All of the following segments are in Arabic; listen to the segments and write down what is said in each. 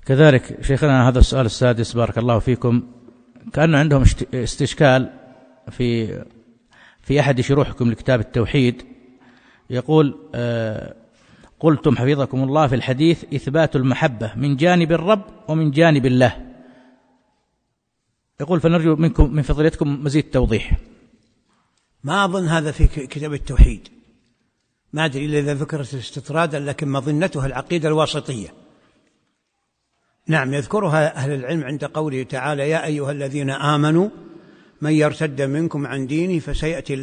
كذلك شيخنا هذا السؤال السادس بارك الله فيكم، كأن عندهم استشكال في أحد شروحكم لكتاب التوحيد، يقول قلتم حفظكم الله في الحديث إثبات المحبة من جانب الرب ومن جانب الله، يقول فنرجو منكم من فضيلتكم مزيد توضيح. ما أظن هذا في كتاب التوحيد، ما أدري إذا ذكرت استطرادا، لكن مظنتها العقيدة الواسطية. نعم، يذكرها أهل العلم عند قوله تعالى: يا أيها الذين آمنوا من يرتد منكم عن دينه فسوف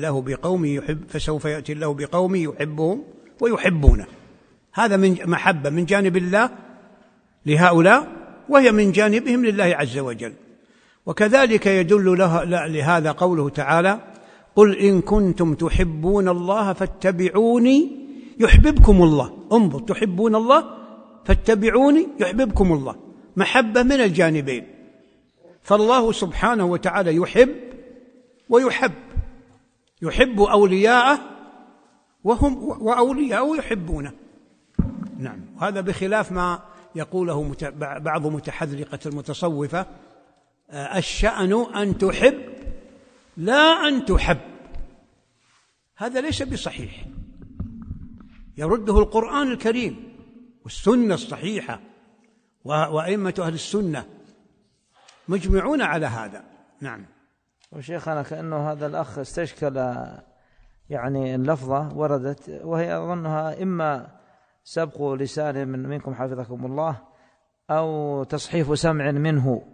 يأتي الله بقوم يحبهم ويحبونه. هذا من محبة من جانب الله لهؤلاء، وهي من جانبهم لله عز وجل. وكذلك يدل لهذا قوله تعالى: قل إن كنتم تحبون الله فاتبعوني يحببكم الله. انظر، تحبون الله فاتبعوني يحببكم الله، محبة من الجانبين. فالله سبحانه وتعالى يحب ويحب، يحب أولياءه وأولياءه يحبونه. نعم، وهذا بخلاف ما يقوله بعض متحذلقة المتصوفة: الشأن أن تحب لا أن تحب. هذا ليس بصحيح، يرده القرآن الكريم والسنة الصحيحة، وأئمة أهل السنة مجمعون على هذا. نعم. وشيخنا كأنه هذا الأخ استشكل يعني اللفظة وردت، وهي أظنها إما سبق لسان منكم حفظكم الله أو تصحيف سمع منه.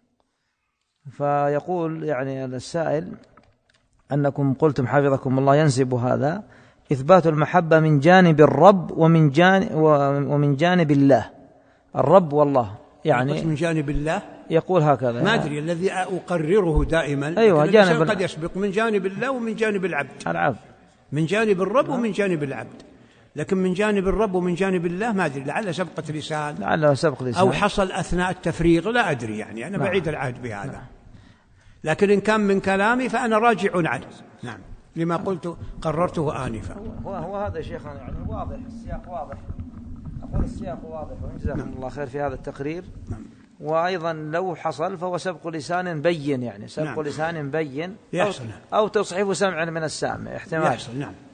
فيقول يعني السائل أنكم قلتم حفظكم الله ينسب هذا إثبات المحبة من جانب الرب ومن جانب الله، الرب والله، يعني من جانب الله يقول هكذا. ما أدري، الذي أقرره دائما أيوة، جانب قد يسبق من جانب الله ومن جانب العبد، من جانب الرب ومن جانب العبد، لكن من جانب الرب ومن جانب الله ما أدري، لعل سبقة لسان أو حصل أثناء التفريغ، لا أدري، يعني أنا بعيد العهد بهذا. لكن إن كان من كلامي فأنا راجع عنه. نعم، لما قلت قررته آنفا. هو هذا شيخنا يعني واضح، السياق واضح، أقول السياق واضح، وجزاكم الله خير في هذا التقرير. نعم. وأيضا لو حصل فهو سبق لسان بين، يعني سبق لسان بين يحصل، أو تصحيف سمع من السامع، احتمال يحصل. نعم.